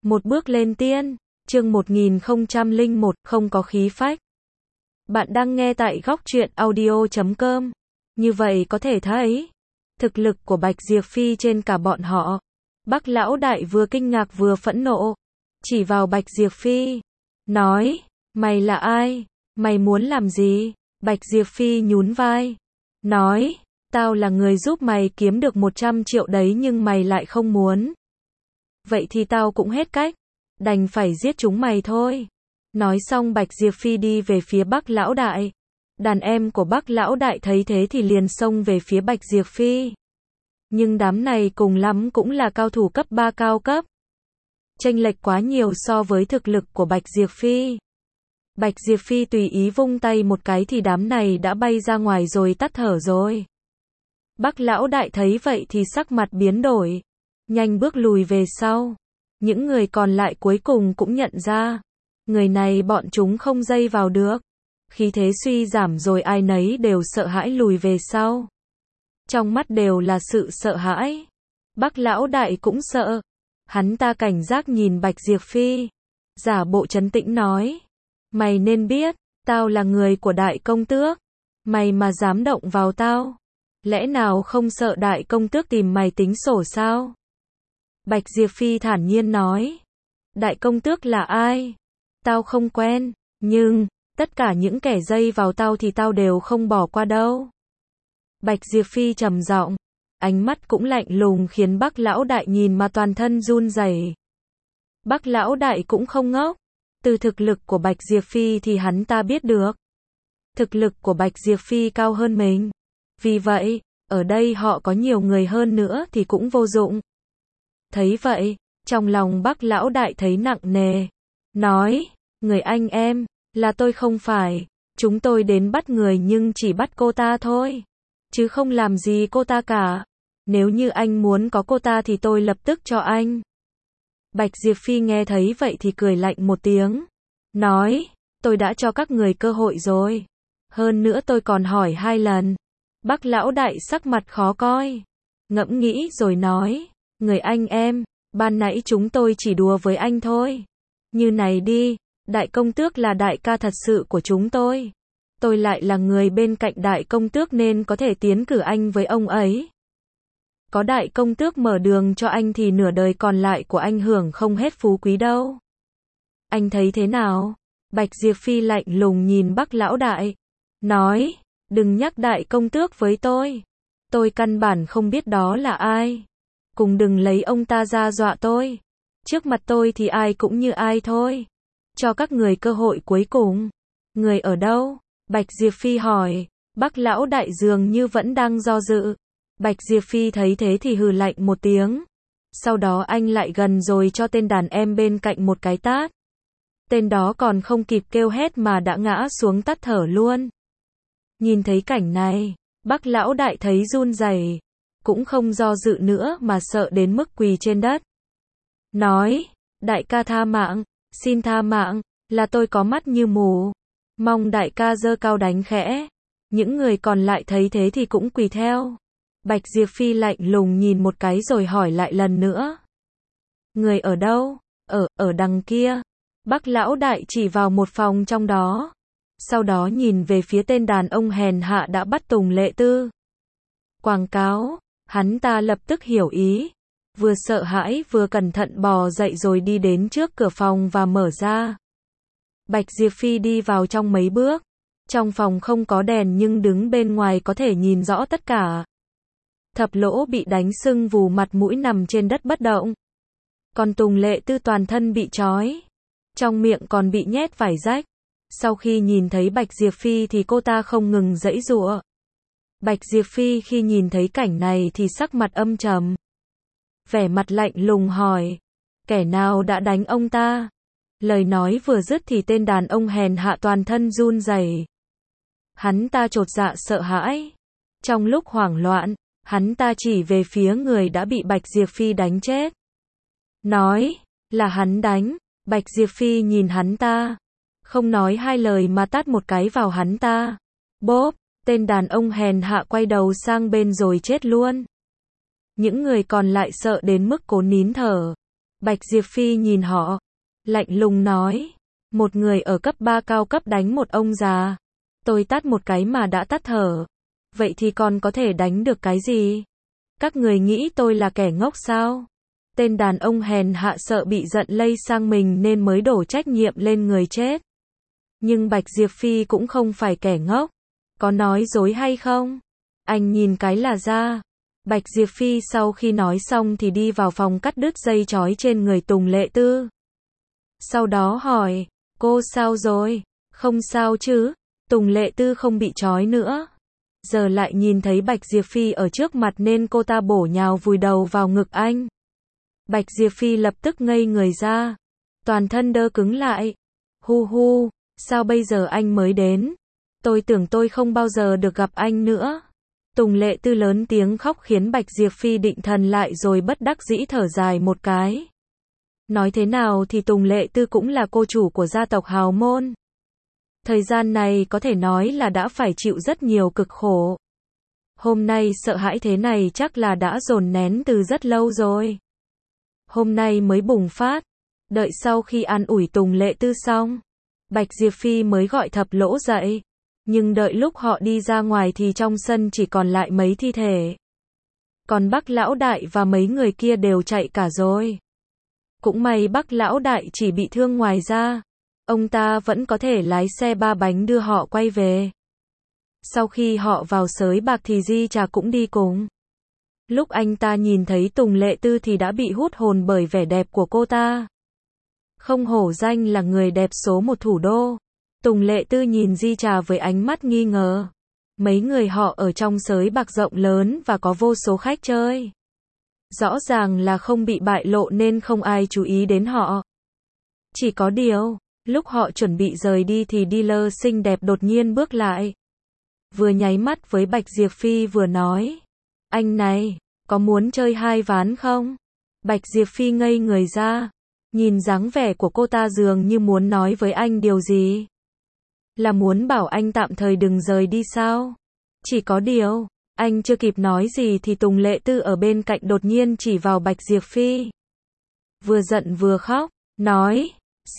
Một bước lên tiên, chương 1001, không có khí phách. Bạn đang nghe tại góc truyện audio.com. Như vậy có thể thấy, thực lực của Bạch Diệp Phi trên cả bọn họ. Bác lão đại vừa kinh ngạc vừa phẫn nộ, chỉ vào Bạch Diệp Phi, nói, mày là ai? Mày muốn làm gì? Bạch Diệp Phi nhún vai, nói, tao là người giúp mày kiếm được 100 triệu đấy nhưng mày lại không muốn. Vậy thì tao cũng hết cách, đành phải giết chúng mày thôi. Nói xong Bạch Diệp Phi đi về phía Bác lão đại. Đàn em của Bác lão đại thấy thế thì liền xông về phía Bạch Diệp Phi. Nhưng đám này cùng lắm cũng là cao thủ cấp 3 cao cấp. Chênh lệch quá nhiều so với thực lực của Bạch Diệp Phi. Bạch Diệp Phi tùy ý vung tay một cái thì đám này đã bay ra ngoài rồi tắt thở rồi. Bác lão đại thấy vậy thì sắc mặt biến đổi, nhanh bước lùi về sau. Những người còn lại cuối cùng cũng nhận ra, người này bọn chúng không dây vào được. Khí thế suy giảm rồi ai nấy đều sợ hãi lùi về sau. Trong mắt đều là sự sợ hãi. Bác lão đại cũng sợ. Hắn ta cảnh giác nhìn Bạch Diệp Phi, giả bộ trấn tĩnh nói, mày nên biết, tao là người của Đại Công Tước. Mày mà dám động vào tao, lẽ nào không sợ Đại Công Tước tìm mày tính sổ sao? Bạch Diệp Phi thản nhiên nói, Đại Công Tước là ai? Tao không quen, nhưng tất cả những kẻ dây vào tao thì tao đều không bỏ qua đâu. Bạch Diệp Phi trầm giọng, ánh mắt cũng lạnh lùng khiến Bác lão đại nhìn mà toàn thân run rẩy. Bác lão đại cũng không ngốc, từ thực lực của Bạch Diệp Phi thì hắn ta biết được. Thực lực của Bạch Diệp Phi cao hơn mình. Vì vậy, ở đây họ có nhiều người hơn nữa thì cũng vô dụng. Thấy vậy, trong lòng Bác lão đại thấy nặng nề. Nói, người anh em, là tôi không phải. Chúng tôi đến bắt người nhưng chỉ bắt cô ta thôi. Chứ không làm gì cô ta cả. Nếu như anh muốn có cô ta thì tôi lập tức cho anh. Bạch Diệp Phi nghe thấy vậy thì cười lạnh một tiếng. Nói, tôi đã cho các người cơ hội rồi. Hơn nữa tôi còn hỏi 2 lần. Bác lão đại sắc mặt khó coi. Ngẫm nghĩ rồi nói, người anh em, ban nãy chúng tôi chỉ đùa với anh thôi. Như này đi, Đại Công Tước là đại ca thật sự của chúng tôi. Tôi lại là người bên cạnh Đại Công Tước nên có thể tiến cử anh với ông ấy. Có Đại Công Tước mở đường cho anh thì nửa đời còn lại của anh hưởng không hết phú quý đâu. Anh thấy thế nào? Bạch Diệp Phi lạnh lùng nhìn Bác lão đại. Nói, đừng nhắc Đại Công Tước với tôi. Tôi căn bản không biết đó là ai. Cùng đừng lấy ông ta ra dọa tôi. Trước mặt tôi thì ai cũng như ai thôi. Cho các người cơ hội cuối cùng. Người ở đâu? Bạch Diệp Phi hỏi. Bác lão đại dường như vẫn đang do dự. Bạch Diệp Phi thấy thế thì hừ lạnh một tiếng. Sau đó anh lại gần rồi cho tên đàn em bên cạnh một cái tát. Tên đó còn không kịp kêu hét mà đã ngã xuống tắt thở luôn. Nhìn thấy cảnh này, Bác lão đại thấy run rẩy, cũng không do dự nữa mà sợ đến mức quỳ trên đất. Nói, đại ca tha mạng, xin tha mạng, là tôi có mắt như mù. Mong đại ca giơ cao đánh khẽ. Những người còn lại thấy thế thì cũng quỳ theo. Bạch Diệp Phi lạnh lùng nhìn một cái rồi hỏi lại lần nữa. Người ở đâu? Ở đằng kia. Bác lão đại chỉ vào một phòng trong đó. Sau đó nhìn về phía tên đàn ông hèn hạ đã bắt Tùng Lệ Tư. Quảng cáo, hắn ta lập tức hiểu ý. Vừa sợ hãi vừa cẩn thận bò dậy rồi đi đến trước cửa phòng và mở ra. Bạch Diệp Phi đi vào trong mấy bước. Trong phòng không có đèn nhưng đứng bên ngoài có thể nhìn rõ tất cả. Thập Lỗ bị đánh sưng vù mặt mũi nằm trên đất bất động. Còn Tùng Lệ Tư toàn thân bị trói. Trong miệng còn bị nhét vải rách. Sau khi nhìn thấy Bạch Diệp Phi thì cô ta không ngừng giãy giụa. Bạch Diệp Phi khi nhìn thấy cảnh này thì sắc mặt âm trầm. Vẻ mặt lạnh lùng hỏi. Kẻ nào đã đánh ông ta? Lời nói vừa dứt thì tên đàn ông hèn hạ toàn thân run rẩy. Hắn ta chột dạ sợ hãi. Trong lúc hoảng loạn, hắn ta chỉ về phía người đã bị Bạch Diệp Phi đánh chết. Nói, là hắn đánh. Bạch Diệp Phi nhìn hắn ta. Không nói 2 lời mà tát một cái vào hắn ta. Bốp, tên đàn ông hèn hạ quay đầu sang bên rồi chết luôn. Những người còn lại sợ đến mức cố nín thở. Bạch Diệp Phi nhìn họ, lạnh lùng nói, một người ở cấp 3 cao cấp đánh một ông già. Tôi tát một cái mà đã tắt thở. Vậy thì còn có thể đánh được cái gì? Các người nghĩ tôi là kẻ ngốc sao? Tên đàn ông hèn hạ sợ bị giận lây sang mình nên mới đổ trách nhiệm lên người chết. Nhưng Bạch Diệp Phi cũng không phải kẻ ngốc. Có nói dối hay không? Anh nhìn cái là ra. Bạch Diệp Phi sau khi nói xong thì đi vào phòng cắt đứt dây trói trên người Tùng Lệ Tư. Sau đó hỏi, cô sao rồi? Không sao chứ? Tùng Lệ Tư không bị trói nữa. Giờ lại nhìn thấy Bạch Diệp Phi ở trước mặt nên cô ta bổ nhào vùi đầu vào ngực anh. Bạch Diệp Phi lập tức ngây người ra. Toàn thân đơ cứng lại. Hu hu, sao bây giờ anh mới đến? Tôi tưởng tôi không bao giờ được gặp anh nữa. Tùng Lệ Tư lớn tiếng khóc khiến Bạch Diệp Phi định thần lại rồi bất đắc dĩ thở dài một cái. Nói thế nào thì Tùng Lệ Tư cũng là cô chủ của gia tộc hào môn. Thời gian này có thể nói là đã phải chịu rất nhiều cực khổ. Hôm nay sợ hãi thế này chắc là đã dồn nén từ rất lâu rồi. Hôm nay mới bùng phát. Đợi sau khi an ủi Tùng Lệ Tư xong, Bạch Diệp Phi mới gọi Thập Lỗ dậy. Nhưng đợi lúc họ đi ra ngoài thì trong sân chỉ còn lại mấy thi thể. Còn Bác Lão Đại và mấy người kia đều chạy cả rồi. Cũng may Bác Lão Đại chỉ bị thương ngoài da. Ông ta vẫn có thể lái xe 3 bánh đưa họ quay về. Sau khi họ vào sới bạc thì Di Trà cũng đi cùng. Lúc anh ta nhìn thấy Tùng Lệ Tư thì đã bị hút hồn bởi vẻ đẹp của cô ta. Không hổ danh là người đẹp số 1 thủ đô. Tùng Lệ Tư nhìn Di Trà với ánh mắt nghi ngờ. Mấy người họ ở trong sới bạc rộng lớn và có vô số khách chơi. Rõ ràng là không bị bại lộ nên không ai chú ý đến họ. Chỉ có điều, lúc họ chuẩn bị rời đi thì dealer xinh đẹp đột nhiên bước lại. Vừa nháy mắt với Bạch Diệp Phi vừa nói. Anh này, có muốn chơi 2 ván không? Bạch Diệp Phi ngây người ra. Nhìn dáng vẻ của cô ta dường như muốn nói với anh điều gì. Là muốn bảo anh tạm thời đừng rời đi sao? Chỉ có điều, anh chưa kịp nói gì thì Tùng Lệ Tư ở bên cạnh đột nhiên chỉ vào Bạch Diệp Phi. Vừa giận vừa khóc, nói,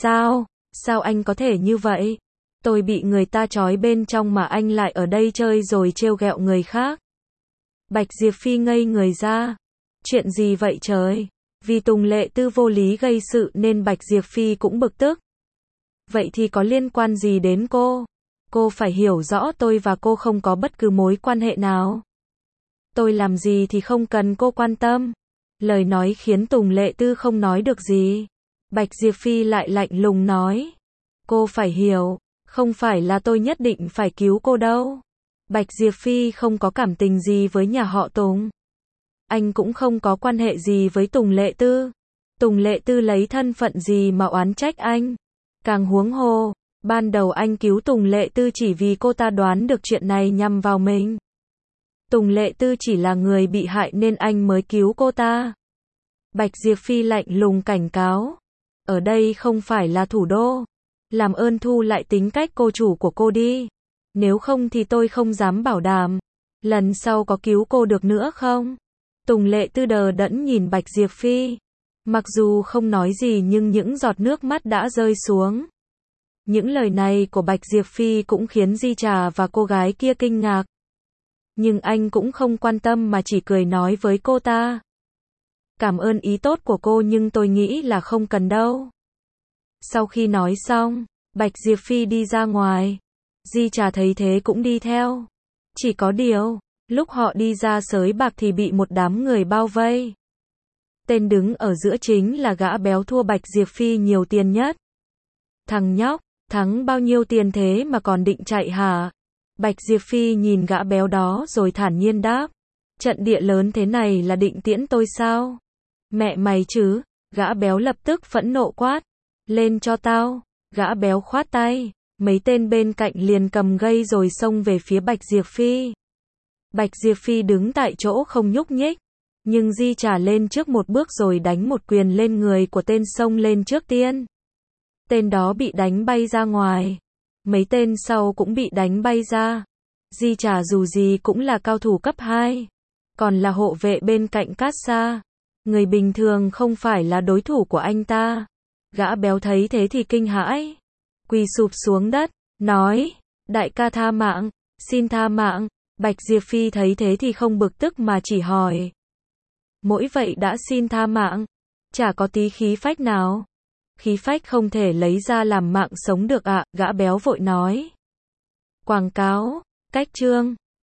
sao anh có thể như vậy? Tôi bị người ta trói bên trong mà anh lại ở đây chơi rồi trêu ghẹo người khác. Bạch Diệp Phi ngây người ra. Chuyện gì vậy trời? Vì Tùng Lệ Tư vô lý gây sự nên Bạch Diệp Phi cũng bực tức. Vậy thì có liên quan gì đến cô? Cô phải hiểu rõ tôi và cô không có bất cứ mối quan hệ nào. Tôi làm gì thì không cần cô quan tâm. Lời nói khiến Tùng Lệ Tư không nói được gì. Bạch Diệp Phi lại lạnh lùng nói. Cô phải hiểu, không phải là tôi nhất định phải cứu cô đâu. Bạch Diệp Phi không có cảm tình gì với nhà họ Tùng. Anh cũng không có quan hệ gì với Tùng Lệ Tư. Tùng Lệ Tư lấy thân phận gì mà oán trách anh. Càng huống hồ, ban đầu anh cứu Tùng Lệ Tư chỉ vì cô ta đoán được chuyện này nhằm vào mình. Tùng Lệ Tư chỉ là người bị hại nên anh mới cứu cô ta. Bạch Diệp Phi lạnh lùng cảnh cáo. Ở đây không phải là thủ đô. Làm ơn thu lại tính cách cô chủ của cô đi. Nếu không thì tôi không dám bảo đảm. Lần sau có cứu cô được nữa không? Tùng Lệ Tư đờ đẫn nhìn Bạch Diệp Phi. Mặc dù không nói gì nhưng những giọt nước mắt đã rơi xuống. Những lời này của Bạch Diệp Phi cũng khiến Di Trà và cô gái kia kinh ngạc. Nhưng anh cũng không quan tâm mà chỉ cười nói với cô ta. Cảm ơn ý tốt của cô nhưng tôi nghĩ là không cần đâu. Sau khi nói xong, Bạch Diệp Phi đi ra ngoài. Di Trà thấy thế cũng đi theo. Chỉ có điều, lúc họ đi ra sới bạc thì bị một đám người bao vây. Tên đứng ở giữa chính là gã béo thua Bạch Diệp Phi nhiều tiền nhất. Thằng nhóc, thắng bao nhiêu tiền thế mà còn định chạy hả? Bạch Diệp Phi nhìn gã béo đó rồi thản nhiên đáp. Trận địa lớn thế này là định tiễn tôi sao? Mẹ mày chứ, gã béo lập tức phẫn nộ quát. Lên cho tao, gã béo khoát tay. Mấy tên bên cạnh liền cầm gây rồi xông về phía Bạch Diệp Phi. Bạch Diệp Phi đứng tại chỗ không nhúc nhích. Nhưng Di Trà lên trước một bước rồi đánh một quyền lên người của tên xông lên trước tiên. Tên đó bị đánh bay ra ngoài. Mấy tên sau cũng bị đánh bay ra. Di Trà dù gì cũng là cao thủ cấp 2. Còn là hộ vệ bên cạnh Cát Sa. Người bình thường không phải là đối thủ của anh ta. Gã béo thấy thế thì kinh hãi, quỳ sụp xuống đất, nói, đại ca tha mạng, xin tha mạng. Bạch Diệp Phi thấy thế thì không bực tức mà chỉ hỏi. Mỗi vậy đã xin tha mạng, chả có tí khí phách nào. Khí phách không thể lấy ra làm mạng sống được ạ, gã béo vội nói. Quảng cáo, cách chương.